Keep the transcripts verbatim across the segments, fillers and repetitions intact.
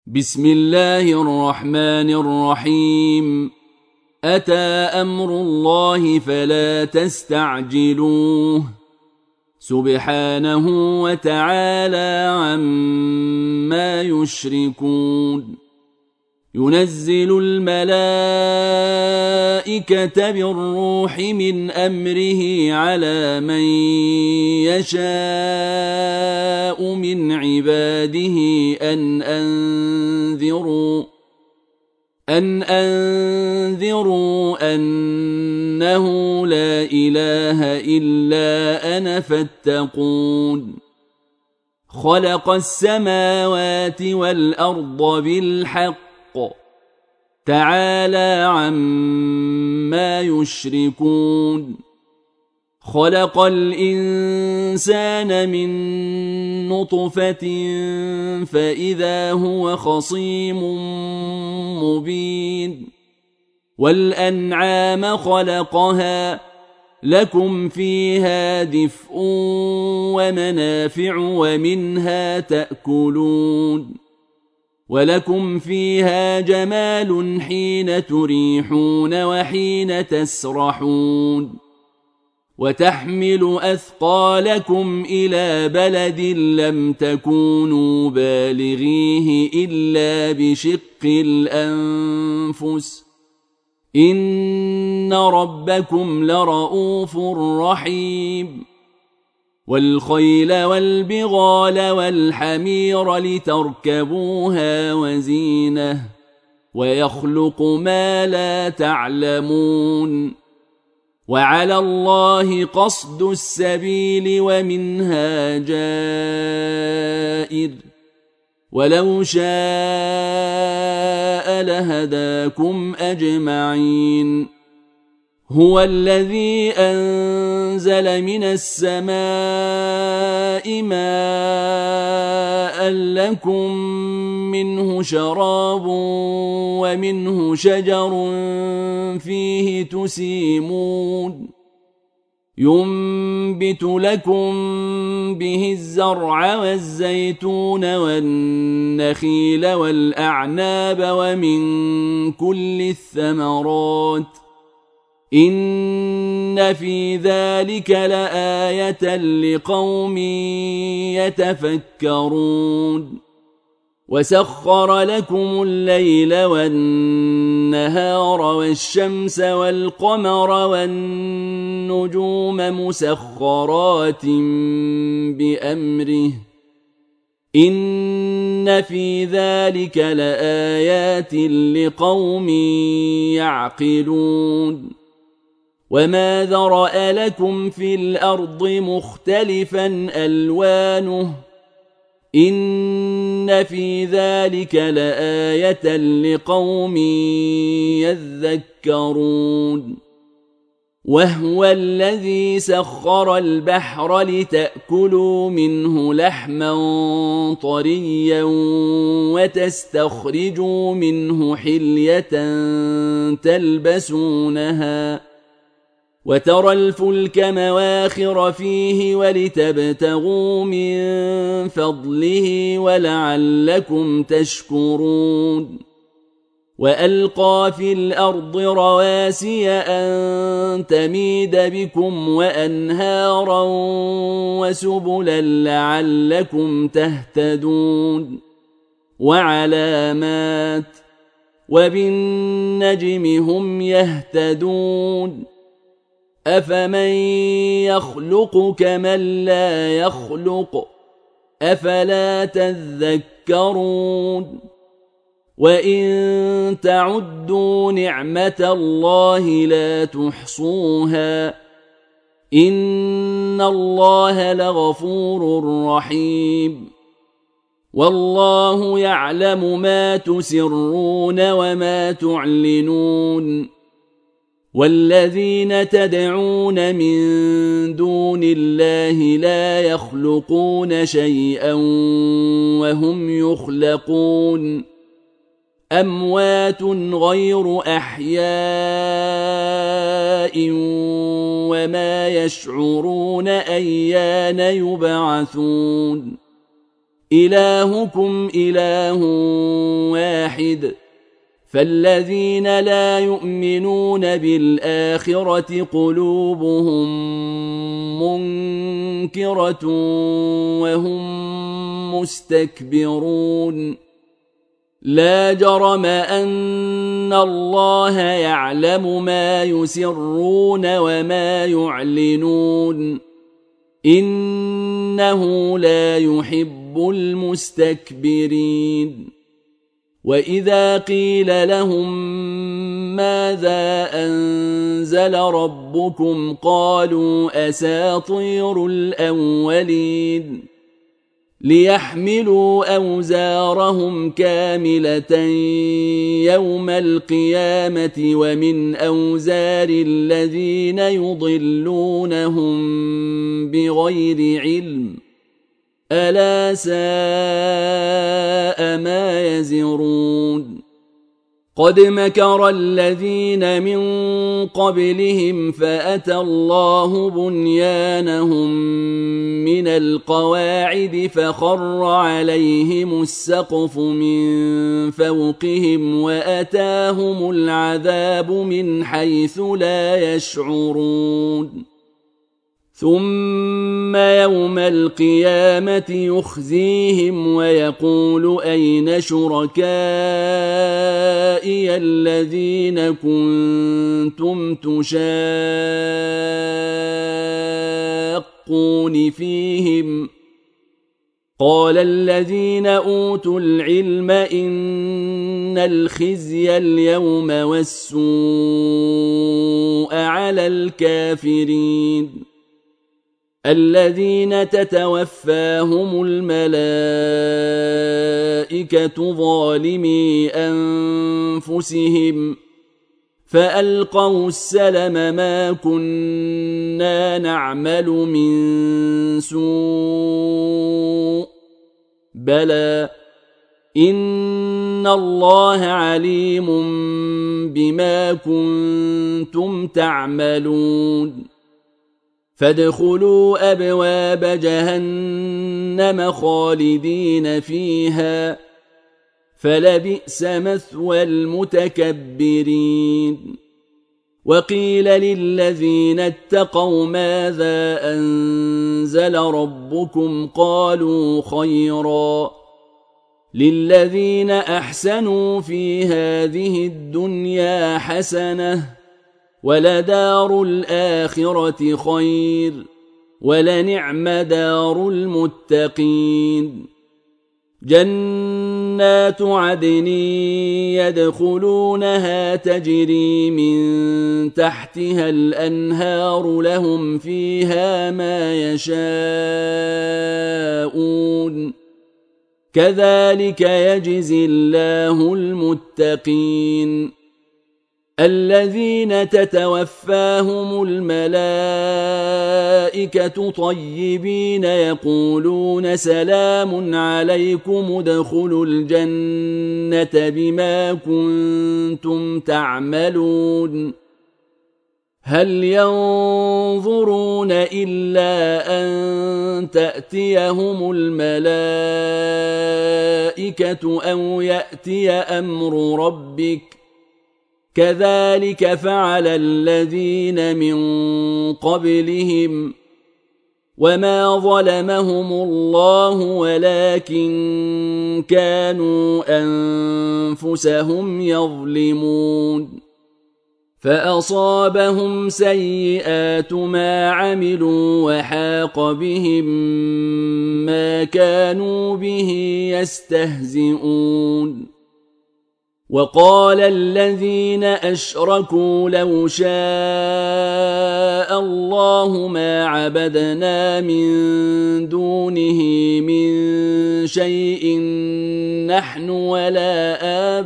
بسم الله الرحمن الرحيم. أتى أمر الله فلا تستعجلوه سبحانه وتعالى عما يشركون. ينزل الملائكة بالروح من أمره على من يشاء من عباده أن أنذروا أن أنذروا أنه لا إله إلا أنا فاتقون. خلق السماوات والأرض بالحق تعالى عما يشركون. خلق الإنسان من نطفة فإذا هو خصيم مبين. والأنعام خلقها لكم فيها دفء ومنافع ومنها تأكلون. ولكم فيها جمال حين تريحون وحين تسرحون. وتحمل أثقالكم إلى بلد لم تكونوا بالغيه إلا بشق الأنفس إن ربكم لرؤوف رحيم. والخيل والبغال والحمير لتركبوها وزينة ويخلق ما لا تعلمون. وعلى الله قصد السبيل ومنها جائر ولو شاء لهداكم أجمعين. هو الذي أنزل من السماء ماء لكم منه شراب ومنه شجر فيه تسيمون. ينبت لكم به الزرع والزيتون والنخيل والأعناب ومن كل الثمرات إن في ذلك لآية لقوم يتفكرون. وسخر لكم الليل والنهار والشمس والقمر والنجوم مسخرات بأمره إن في ذلك لآيات لقوم يعقلون. وما ذرأ لكم في الأرض مختلفا ألوانه إن في ذلك لآية لقوم يذكرون. وهو الذي سخر البحر لتأكلوا منه لحما طريا وتستخرجوا منه حلية تلبسونها وترى الفلك مواخر فيه ولتبتغوا من فضله ولعلكم تشكرون. وألقى في الأرض رواسي أن تميد بكم وأنهارا وسبلا لعلكم تهتدون. وعلامات وبالنجم هم يهتدون. أفمن يخلق كمن لا يخلق أفلا تذكرون. وإن تعدوا نعمة الله لا تحصوها إن الله لغفور رحيم. والله يعلم ما تسرون وما تعلنون. والذين تدعون من دون الله لا يخلقون شيئا وهم يخلقون. أموات غير أحياء وما يشعرون أيان يبعثون. إلهكم إله واحد. فالذين لا يؤمنون بالآخرة قلوبهم منكرة وهم مستكبرون. لا جرم أن الله يعلم ما يسرون وما يعلنون، إنه لا يحب المستكبرين. وإذا قيل لهم ماذا أنزل ربكم قالوا أساطير الأولين، ليحملوا أوزارهم كاملة يوم القيامة ومن أوزار الذين يضلونهم بغير علم، ألا ساء ما يزرون. قد مكر الذين من قبلهم فأتى الله بنيانهم من القواعد فخر عليهم السقف من فوقهم وأتاهم العذاب من حيث لا يشعرون. ثم يوم القيامة يخزيهم ويقول أين شركائي الذين كنتم تشاقون فيهم؟ قال الذين أوتوا العلم إن الخزي اليوم والسوء على الكافرين الذين تتوفاهم الملائكة ظالمي أنفسهم فألقوا السلم ما كنا نعمل من سوء بلى إن الله عليم بما كنتم تعملون. فادخلوا أبواب جهنم خالدين فيها فلبئس مثوى المتكبرين. وقيل للذين اتقوا ماذا أنزل ربكم قالوا خيرا للذين أحسنوا في هذه الدنيا حسنة ولدار الآخرة خير ولنعم دار المتقين. جنات عدن يدخلونها تجري من تحتها الأنهار لهم فيها ما يشاءون كذلك يجزي الله المتقين الذين تتوفاهم الملائكة طيبين يقولون سلام عليكم ادخلوا الجنة بما كنتم تعملون. هل ينظرون إلا أن تأتيهم الملائكة أو يأتي أمر ربك كذلك فعل الذين من قبلهم وما ظلمهم الله ولكن كانوا أنفسهم يظلمون. فأصابهم سيئات ما عملوا وحاق بهم ما كانوا به يستهزئون. وقال الذين أشركوا لو شاء الله ما عبدنا من دونه من شيء نحن ولا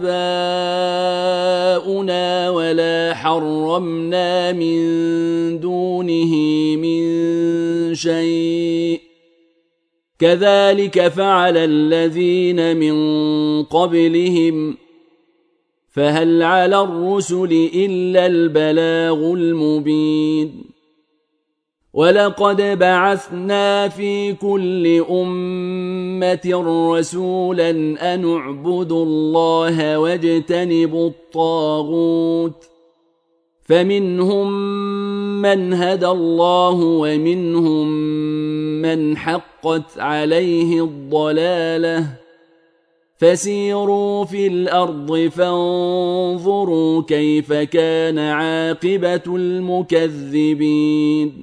آباؤنا ولا حرمنا من دونه من شيء كذلك فعل الذين من قبلهم فهل على الرسل إلا البلاغ المبين. ولقد بعثنا في كل أمة رسولا أن اعبدوا الله واجتنبوا الطاغوت فمنهم من هدى الله ومنهم من حقت عليه الضلالة فسيروا في الأرض فانظروا كيف كان عاقبة المكذبين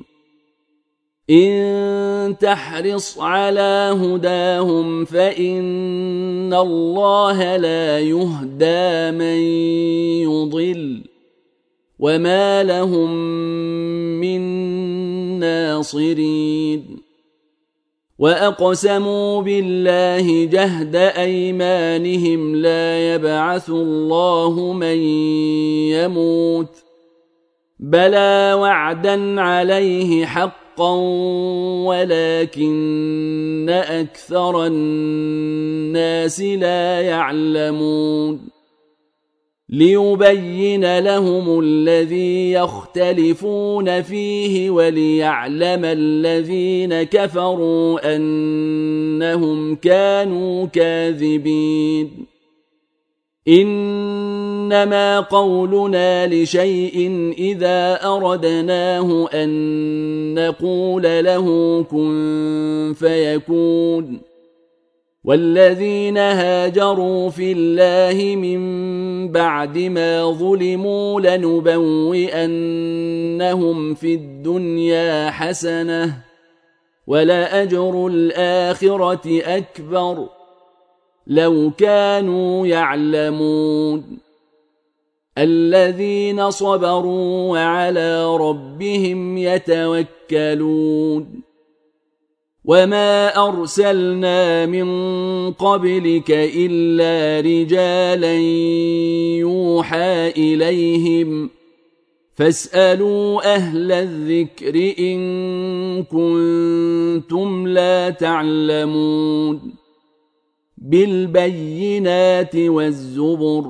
إن تحرص على هداهم فإن الله لا يهدى من يضل وما لهم من ناصرين وأقسموا بالله جهد أيمانهم لا يبعث الله من يموت بلى وعدا عليه حقا ولكن أكثر الناس لا يعلمون ليبين لهم الذي يختلفون فيه وليعلم الذين كفروا أنهم كانوا كاذبين إنما قولنا لشيء إذا أردناه أن نقول له كن فيكون والذين هاجروا في الله من بعد ما ظلموا لنبوئنهم في الدنيا حسنة ولأجر الآخرة أكبر لو كانوا يعلمون الذين صبروا وعلى ربهم يتوكلون وما أرسلنا من قبلك إلا رجالا يوحى إليهم فاسألوا أهل الذكر إن كنتم لا تعلمون بالبينات والزبر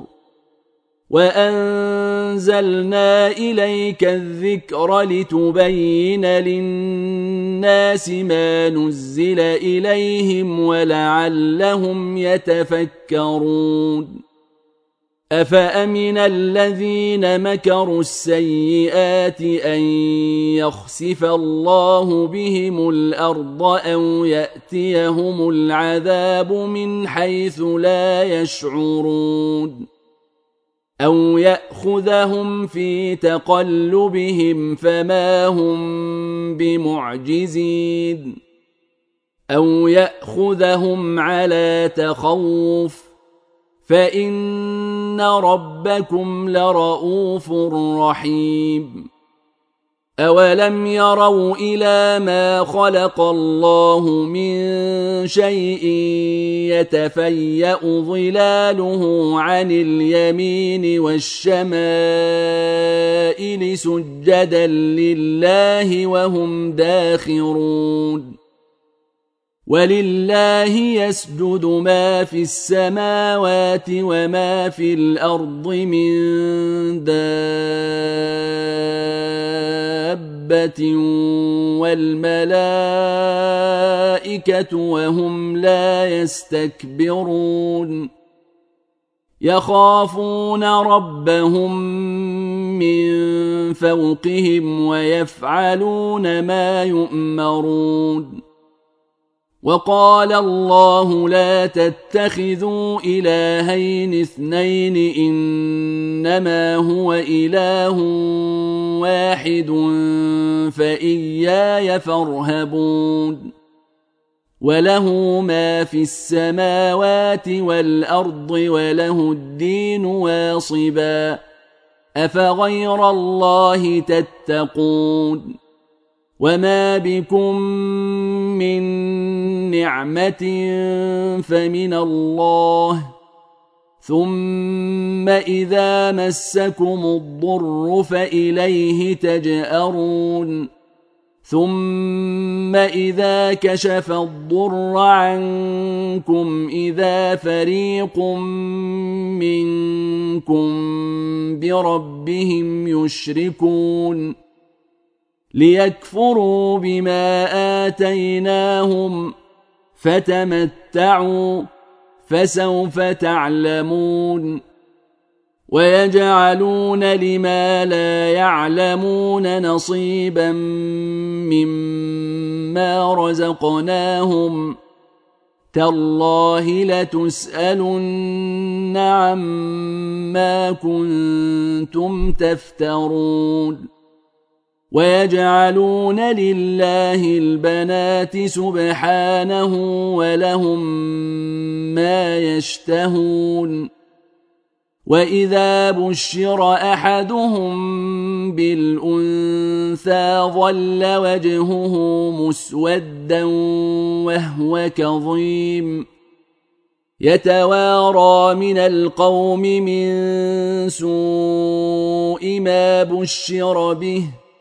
وأنزلنا إليك الذكر لتبين للناس ما نزل إليهم ولعلهم يتفكرون أفأمن الذين مكروا السيئات أن يخسف الله بهم الأرض أو يأتيهم العذاب من حيث لا يشعرون أو يأخذهم في تقلبهم فما هم بمعجزين أو يأخذهم على تخوف فإن ربكم لرؤوف رحيم أولم يروا إلى ما خلق الله من شيء يتفيأ ظلاله عن اليمين والشمائل سجدا لله وهم داخرون ولله يسجد ما في السماوات وما في الأرض من دابة والملائكة وهم لا يستكبرون يخافون ربهم من فوقهم ويفعلون ما يؤمرون وقال الله لا تتخذوا إلهين اثنين إنما هو إله واحد فإياي فارهبون وله ما في السماوات والأرض وله الدين واصبا أفغير الله تتقون وما بكم من نعمة فمن الله ثم إذا مسكم الضر فإليه تجأرون ثم إذا كشف الضر عنكم إذا فريق منكم بربهم يشركون ليكفروا بما آتيناهم فتمتعوا فسوف تعلمون ويجعلون لما لا يعلمون نصيبا مما رزقناهم تالله لتسألن عما كنتم تفترون ويجعلون لله البنات سبحانه ولهم ما يشتهون وإذا بشر أحدهم بالأنثى ظل وجهه مسودا وهو كظيم يتوارى من القوم من سوء ما بشر به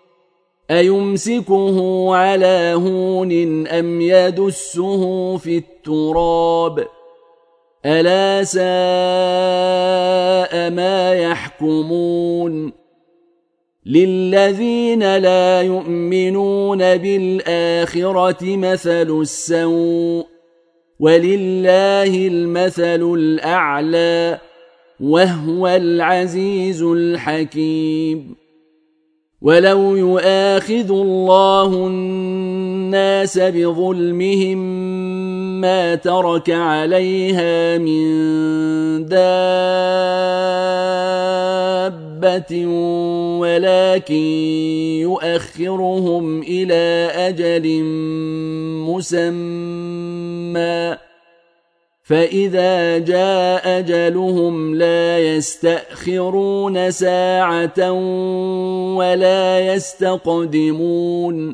أيمسكه على هون أم يدسه في التراب ألا ساء ما يحكمون للذين لا يؤمنون بالآخرة مثل السوء ولله المثل الأعلى وهو العزيز الحكيم ولو يؤاخذ الله الناس بظلمهم ما ترك عليها من دابة ولكن يؤخرهم إلى أجل مسمى فإذا جاء أجلهم لا يستأخرون ساعة ولا يستقدمون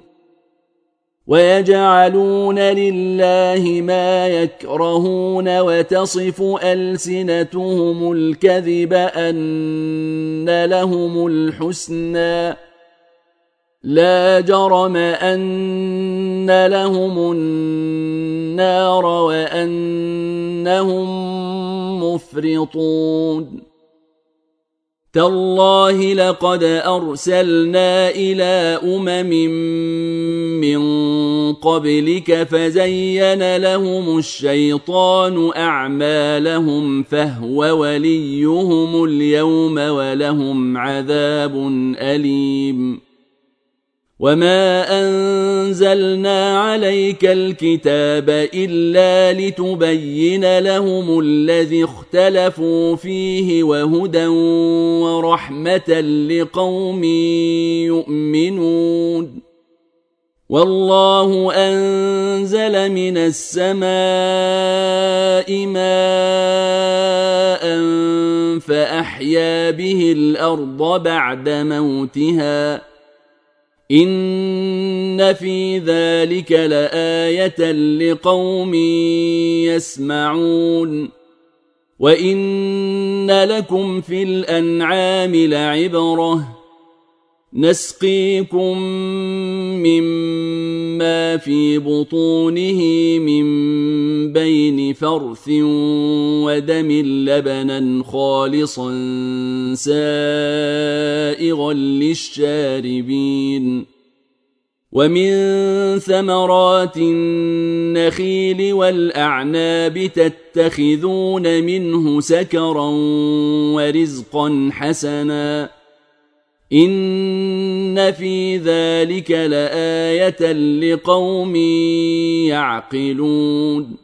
ويجعلون لله ما يكرهون وتصف ألسنتهم الكذب أن لهم الحسنى لا جرم أن لهم النار وأنهم مفرطون تالله لقد أرسلنا إلى أمم من قبلك فزين لهم الشيطان أعمالهم فهو وليهم اليوم ولهم عذاب أليم وما أنزلنا عليك الكتاب إلا لتبين لهم الذي اختلفوا فيه وهدى ورحمة لقوم يؤمنون والله أنزل من السماء ماء فأحيا به الأرض بعد موتها إن في ذلك لآية لقوم يسمعون وإن لكم في الأنعام لعبرة نسقيكم مما في بطونه من بين فرث ودم لبنا خالصا سائغا للشاربين ومن ثمرات النخيل والأعناب تتخذون منه سكرا ورزقا حسنا إن في ذلك لآية لقوم يعقلون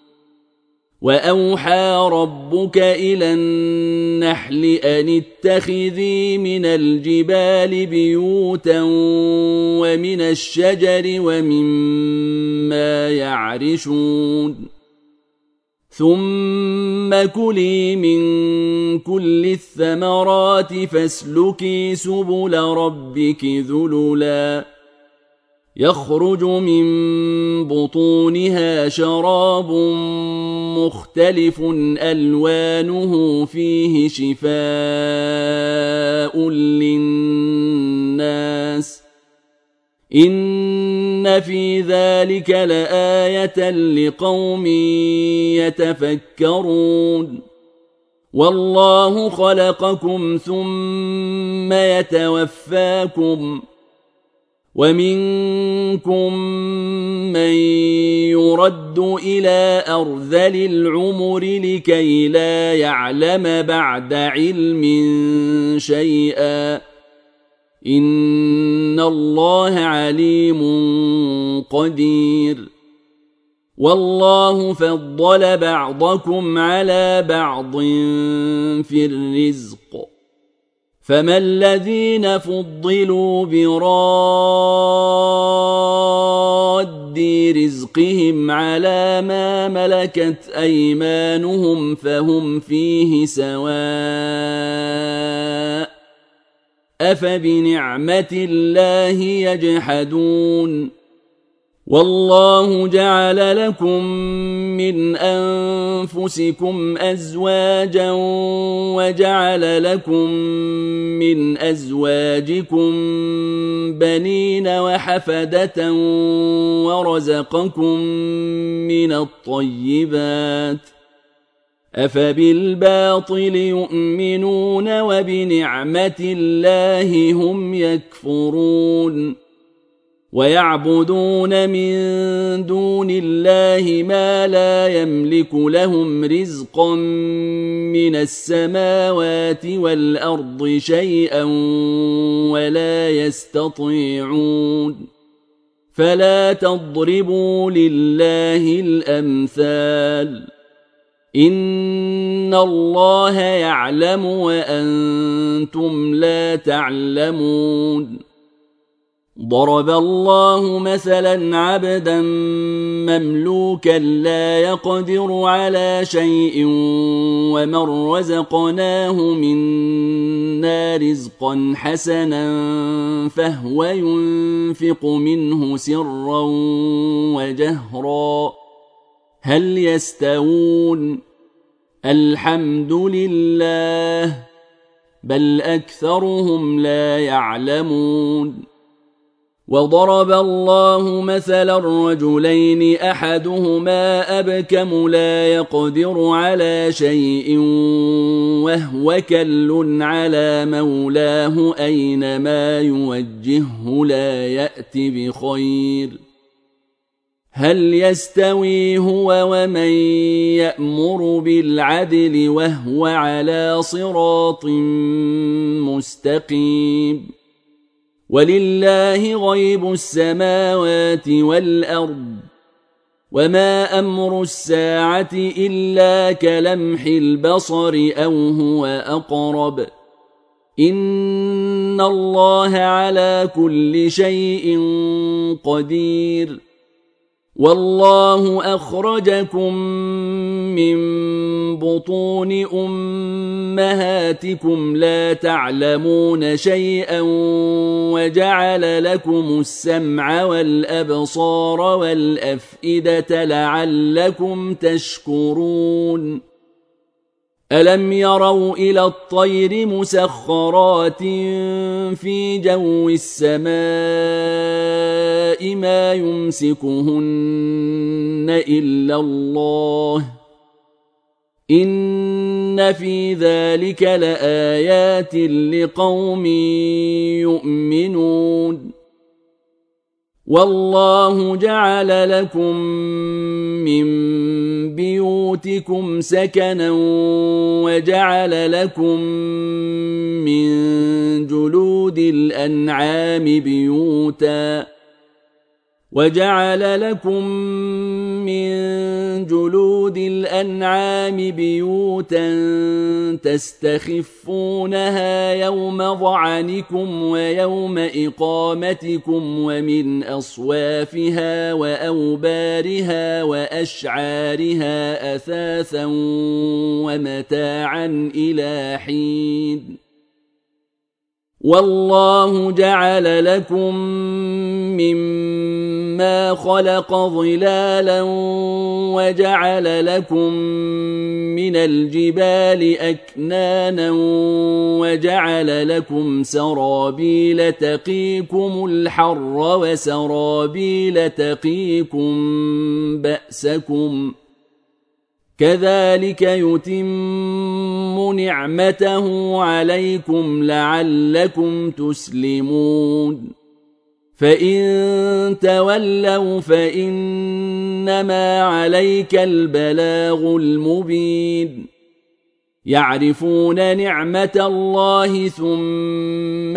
وأوحى ربك إلى النحل أن اتخذي من الجبال بيوتا ومن الشجر ومما يعرشون ثم كلي من كل الثمرات فاسلكي سبل ربك ذللا يخرج من بطونها شراب مختلف ألوانه فيه شفاء للناس إن في ذلك لآية لقوم يتفكرون والله خلقكم ثم يتوفاكم ومنكم من يرد إلى أرذل العمر لكي لا يعلم بعد علم شيئا إن الله عليم قدير والله فضل بعضكم على بعض في الرزق فما الذين فضلوا براد رزقهم على ما ملكت أيمانهم فهم فيه سواء أفبنعمة الله يجحدون والله جعل لكم من أنفسكم أزواجا وجعل لكم من أزواجكم بنين وحفدة ورزقكم من الطيبات أفبالباطل يؤمنون وبنعمة الله هم يكفرون ويعبدون من دون الله ما لا يملك لهم رزقا من السماوات والأرض شيئا ولا يستطيعون فلا تضربوا لله الأمثال إن الله يعلم وأنتم لا تعلمون ضرب الله مثلا عبدا مملوكا لا يقدر على شيء ومن رزقناه منا رزقا حسنا فهو ينفق منه سرا وجهرا هل يستوون الحمد لله بل أكثرهم لا يعلمون وضرب الله مثلا رجلين أحدهما أبكم لا يقدر على شيء وهو كل على مولاه أينما يوجهه لا يأتي بخير هل يستوي هو ومن يأمر بالعدل وهو على صراط مستقيم ولله غيب السماوات والأرض وما أمر الساعة إلا كلمح البصر أو هو أقرب إن الله على كل شيء قدير والله أخرجكم من بطون أمهاتكم لا تعلمون شيئا وجعل لكم السمع والأبصار والأفئدة لعلكم تشكرون ألم يروا إلى الطير مسخرات في جو السماء ما يمسكهن إلا الله إن في ذلك لآيات لقوم يؤمنون والله جعل لكم من بيوتكم سكنا وجعل لكم من جلود الأنعام بيوتا وجعل لكم من جلود الأنعام بيوتا تستخفونها يوم ظعنكم ويوم إقامتكم ومن أصوافها وأوبارها وأشعارها أثاثا ومتاعا إلى حين والله جعل لكم مما خلق ظلالا وجعل لكم من الجبال أكنانا وجعل لكم سرابيل تقيكم الحر وسرابيل تقيكم بأسكم كذلك يتم نعمته عليكم لعلكم تسلمون فإن تولوا فإنما عليك البلاغ المبين يعرفون نعمة الله ثم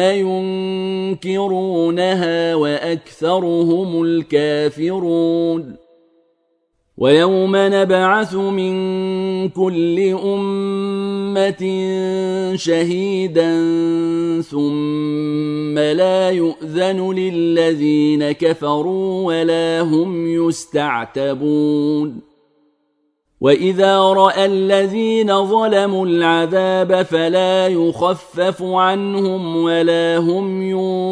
ينكرونها وأكثرهم الكافرون ويوم نبعث من كل أمة شهيدا ثم لا يؤذن للذين كفروا ولا هم يستعتبون وإذا رأى الذين ظلموا العذاب فلا يخفف عنهم ولا هم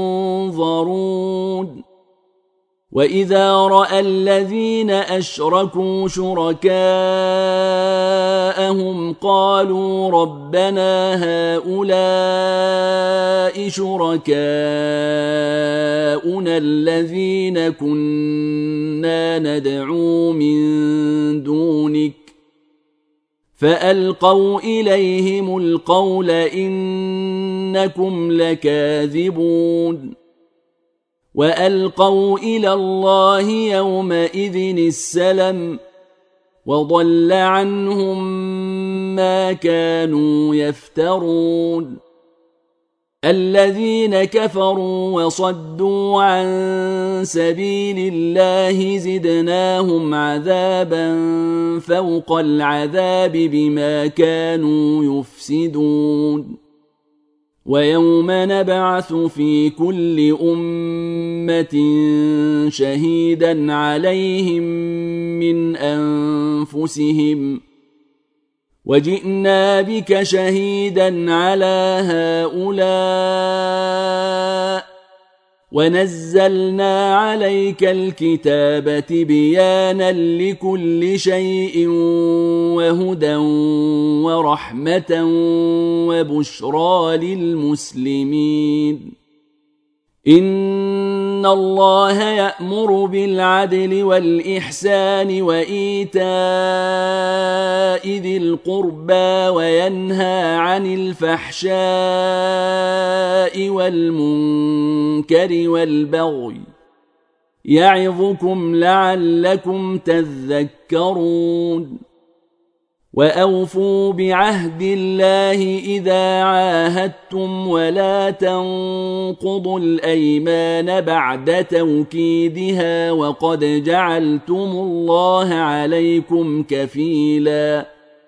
ينظرون وإذا رأى الذين أشركوا شركاءهم قالوا ربنا هؤلاء شركاؤنا الذين كنا ندعو من دونك فألقوا إليهم القول إنكم لكاذبون وألقوا إلى الله يومئذ السلم وضل عنهم ما كانوا يفترون الذين كفروا وصدوا عن سبيل الله زدناهم عذابا فوق العذاب بما كانوا يفسدون ويوم نبعث في كل أمة شهيدا عليهم من أنفسهم وجئنا بك شهيدا على هؤلاء ونزلنا عليك الكتاب تبيانا لكل شيء وهدى ورحمة وبشرى للمسلمين إن الله يأمر بالعدل والإحسان وإيتاء ذي القربى وينهى عن الفحشاء والمنكر والبغي يعظكم لعلكم تذكرون وأوفوا بعهد الله إذا عاهدتم ولا تنقضوا الأيمان بعد توكيدها وقد جعلتم الله عليكم كفيلا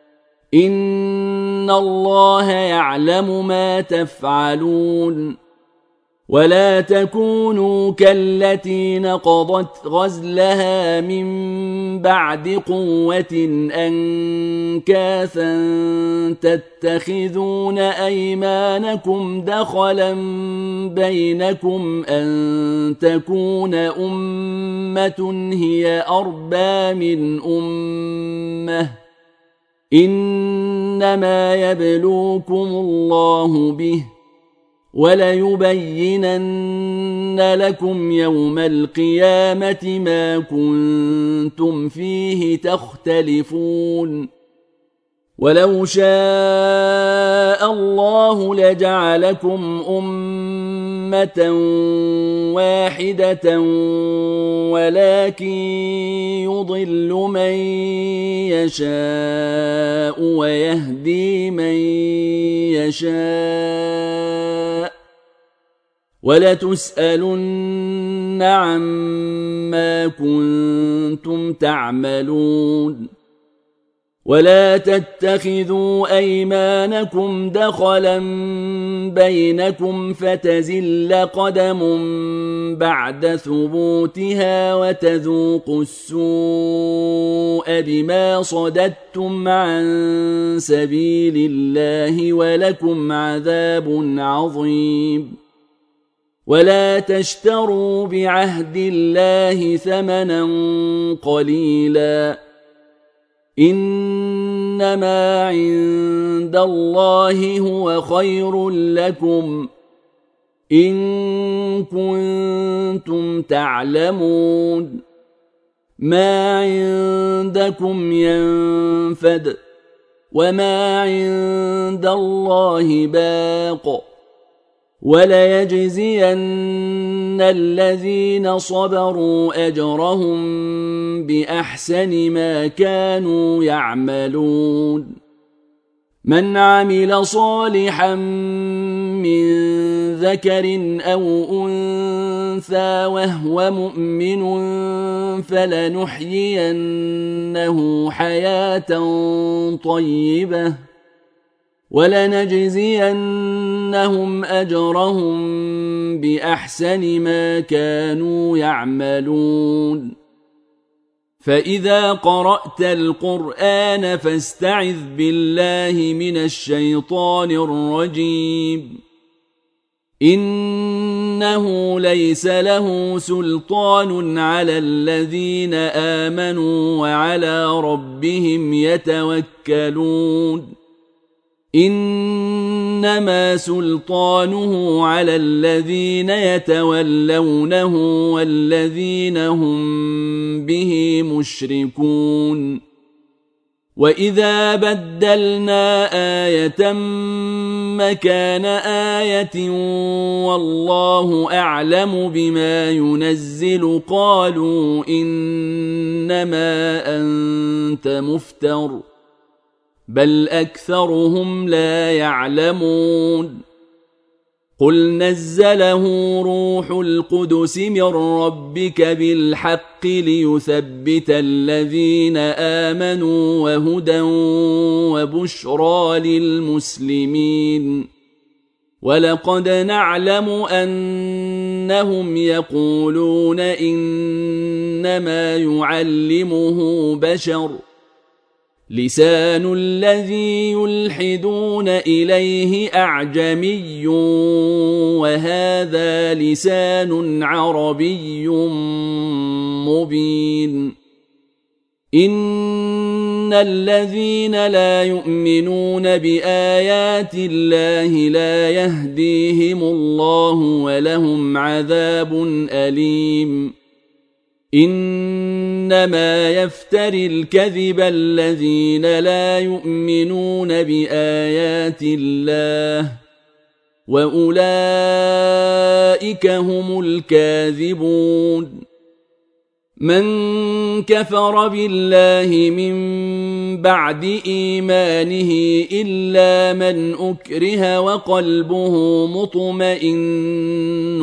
إن الله يعلم ما تفعلون ولا تكونوا كالتي نقضت غزلها من بعد قوة أنكاثا تتخذون أيمانكم دخلا بينكم أن تكون أمة هي أربى من أمة إنما يبلوكم الله به وليبينن لكم يوم القيامة ما كنتم فيه تختلفون ولو شاء الله لجعلكم أمة واحدة ولكن يضل من يشاء ويهدي من يشاء ولتسألن عما كنتم تعملون ولا تتخذوا أيمانكم دخلا بينكم فتزل قدم بعد ثبوتها وتذوقوا السوء بما صددتم عن سبيل الله ولكم عذاب عظيم ولا تشتروا بعهد الله ثمنا قليلا إنما عند الله هو خير لكم إن كنتم تعلمون ما عندكم ينفد وما عند الله باق وليجزين الذين صبروا أجرهم بأحسن ما كانوا يعملون من عمل صالحا من ذكر أو أنثى وهو مؤمن فلنحيينه حياة طيبة ولنجزينهم أجرهم بأحسن ما كانوا يعملون فإذا قرأت القرآن فاستعذ بالله من الشيطان الرجيم إنه ليس له سلطان على الذين آمنوا وعلى ربهم يتوكلون إنما سلطانه على الذين يتولونه والذين هم به مشركون وإذا بدلنا آية مكان آية والله أعلم بما ينزل قالوا إنما أنت مفتر بل أكثرهم لا يعلمون قل نزله روح القدس من ربك بالحق ليثبت الذين آمنوا وهدى وبشرى للمسلمين ولقد نعلم أنهم يقولون إنما يعلمه بشر لسان الذي يلحدون إليه أعجمي وهذا لسان عربي مبين إن الذين لا يؤمنون بآيات الله لا يهديهم الله ولهم عذاب أليم إنما يفتري الكذب الذين لا يؤمنون بآيات الله وأولئك هم الكاذبون من كفر بالله من بعد إيمانه إلا من أكره وقلبه مطمئن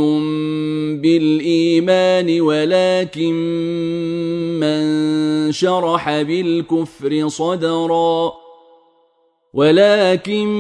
بالإيمان ولكن من شرح بالكفر صدرا ولكن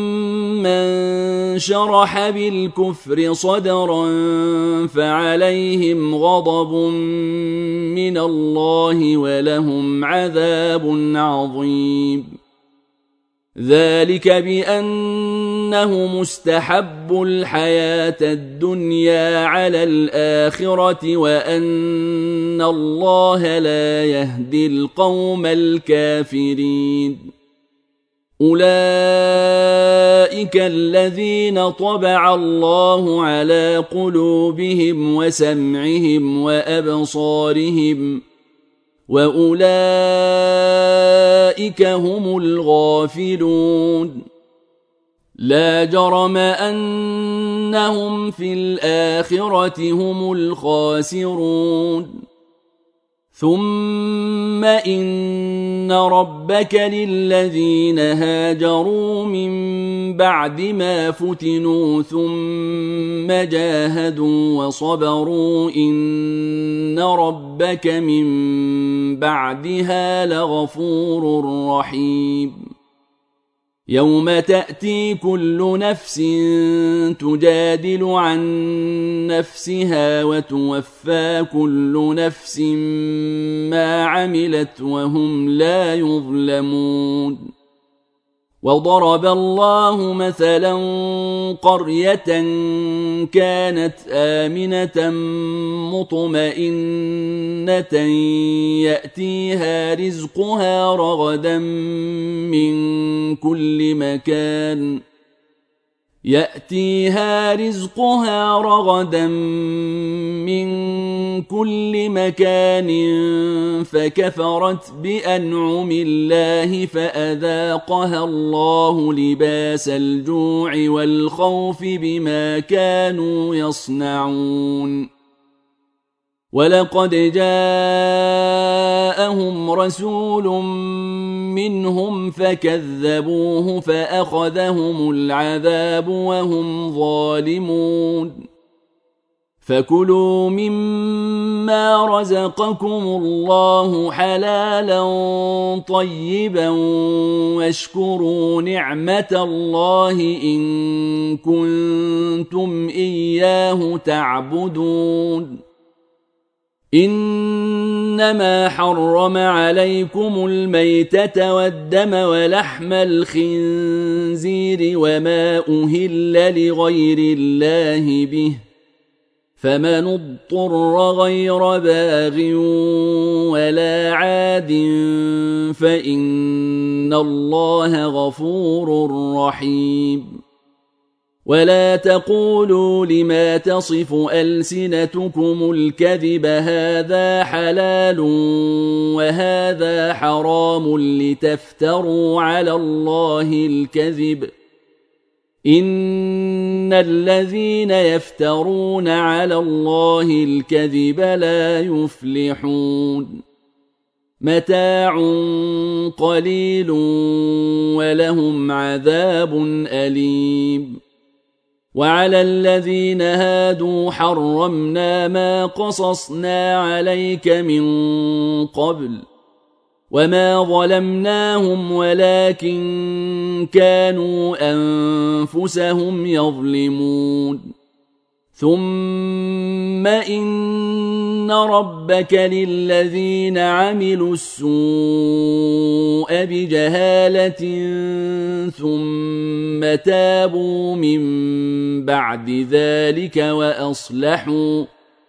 من شرح بالكفر صدرا فعليهم غضب من الله ولهم عذاب عظيم ذلك بأنه مستحب الحياة الدنيا على الآخرة وأن الله لا يهدي القوم الكافرين أولئك الذين طبع الله على قلوبهم وسمعهم وأبصارهم وأولئك هم الغافلون لا جرم أنهم في الآخرة هم الخاسرون ثم إن ربك للذين هاجروا من بعد ما فتنوا ثم جاهدوا وصبروا إن ربك من بعدها لغفور رحيم يوم تأتي كل نفس تجادل عن نفسها وتوفى كل نفس ما عملت وهم لا يظلمون وضرب الله مثلا قرية كانت آمنة مطمئنة يأتيها رزقها رغدا من كل مكان يأتيها رزقها رغدا من كل مكان فكفرت بأنعم الله فأذاقها الله لباس الجوع والخوف بما كانوا يصنعون ولقد جاءهم رسول منهم فكذبوه فأخذهم العذاب وهم ظالمون فكلوا مما رزقكم الله حلالا طيبا واشكروا نعمة الله إن كنتم إياه تعبدون إنما حرم عليكم الميتة والدم ولحم الخنزير وما أهل لغير الله به فمن اضطر غير باغ ولا عاد فإن الله غفور رحيم ولا تقولوا لما تصف ألسنتكم الكذب هذا حلال وهذا حرام لتفتروا على الله الكذب إن الذين يفترون على الله الكذب لا يفلحون متاع قليل ولهم عذاب أليم وعلى الذين هادوا حرمنا ما قصصنا عليك من قبل وما ظلمناهم ولكن كانوا أنفسهم يظلمون ثم إن ربك للذين عملوا السوء بجهالة ثم تابوا من بعد ذلك وأصلحوا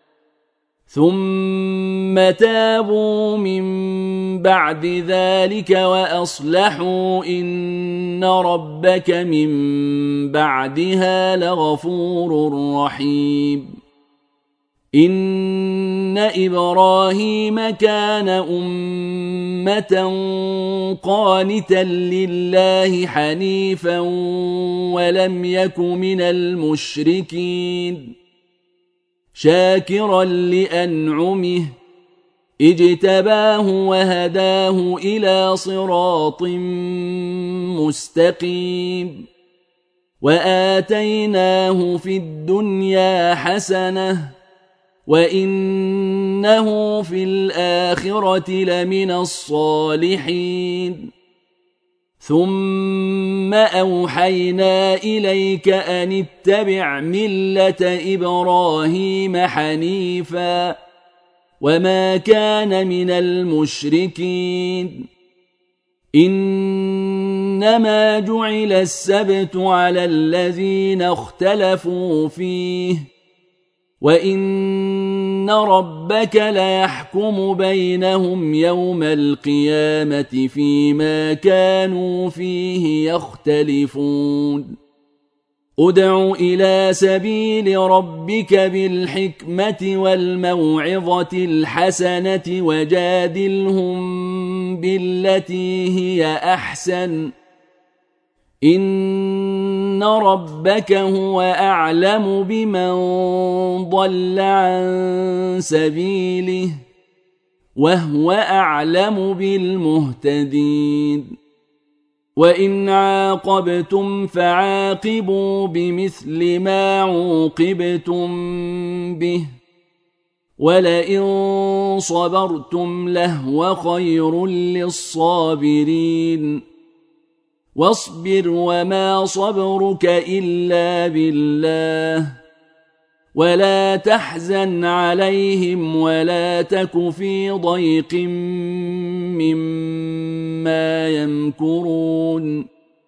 ثم تابوا من بعد ذلك وأصلحوا إن ربك من بعدها لغفور رحيم إن إبراهيم كان أمة قانتا لله حنيفا ولم يك من المشركين شاكرا لأنعمه اجتباه وهداه إلى صراط مستقيم وآتيناه في الدنيا حسنة وإنه في الآخرة لمن الصالحين ثم أوحينا إليك أن اتبع ملة إبراهيم حنيفا وما كان من المشركين إنما جعل السبت على الذين اختلفوا فيه وإن ربك ليحكم بينهم يوم القيامة فيما كانوا فيه يختلفون ادع إلى سبيل ربك بالحكمة والموعظة الحسنة وجادلهم بالتي هي أحسن إن ربك هو أعلم بمن ضل عن سبيله وهو أعلم بالمهتدين وإن عاقبتم فعاقبوا بمثل ما عوقبتم به ولئن صبرتم لهو خير للصابرين واصبر وما صبرك إلا بالله ولا تحزن عليهم ولا تك في ضيق مما يمكرون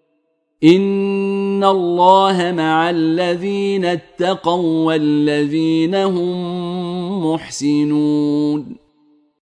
إن الله مع الذين اتقوا والذين هم محسنون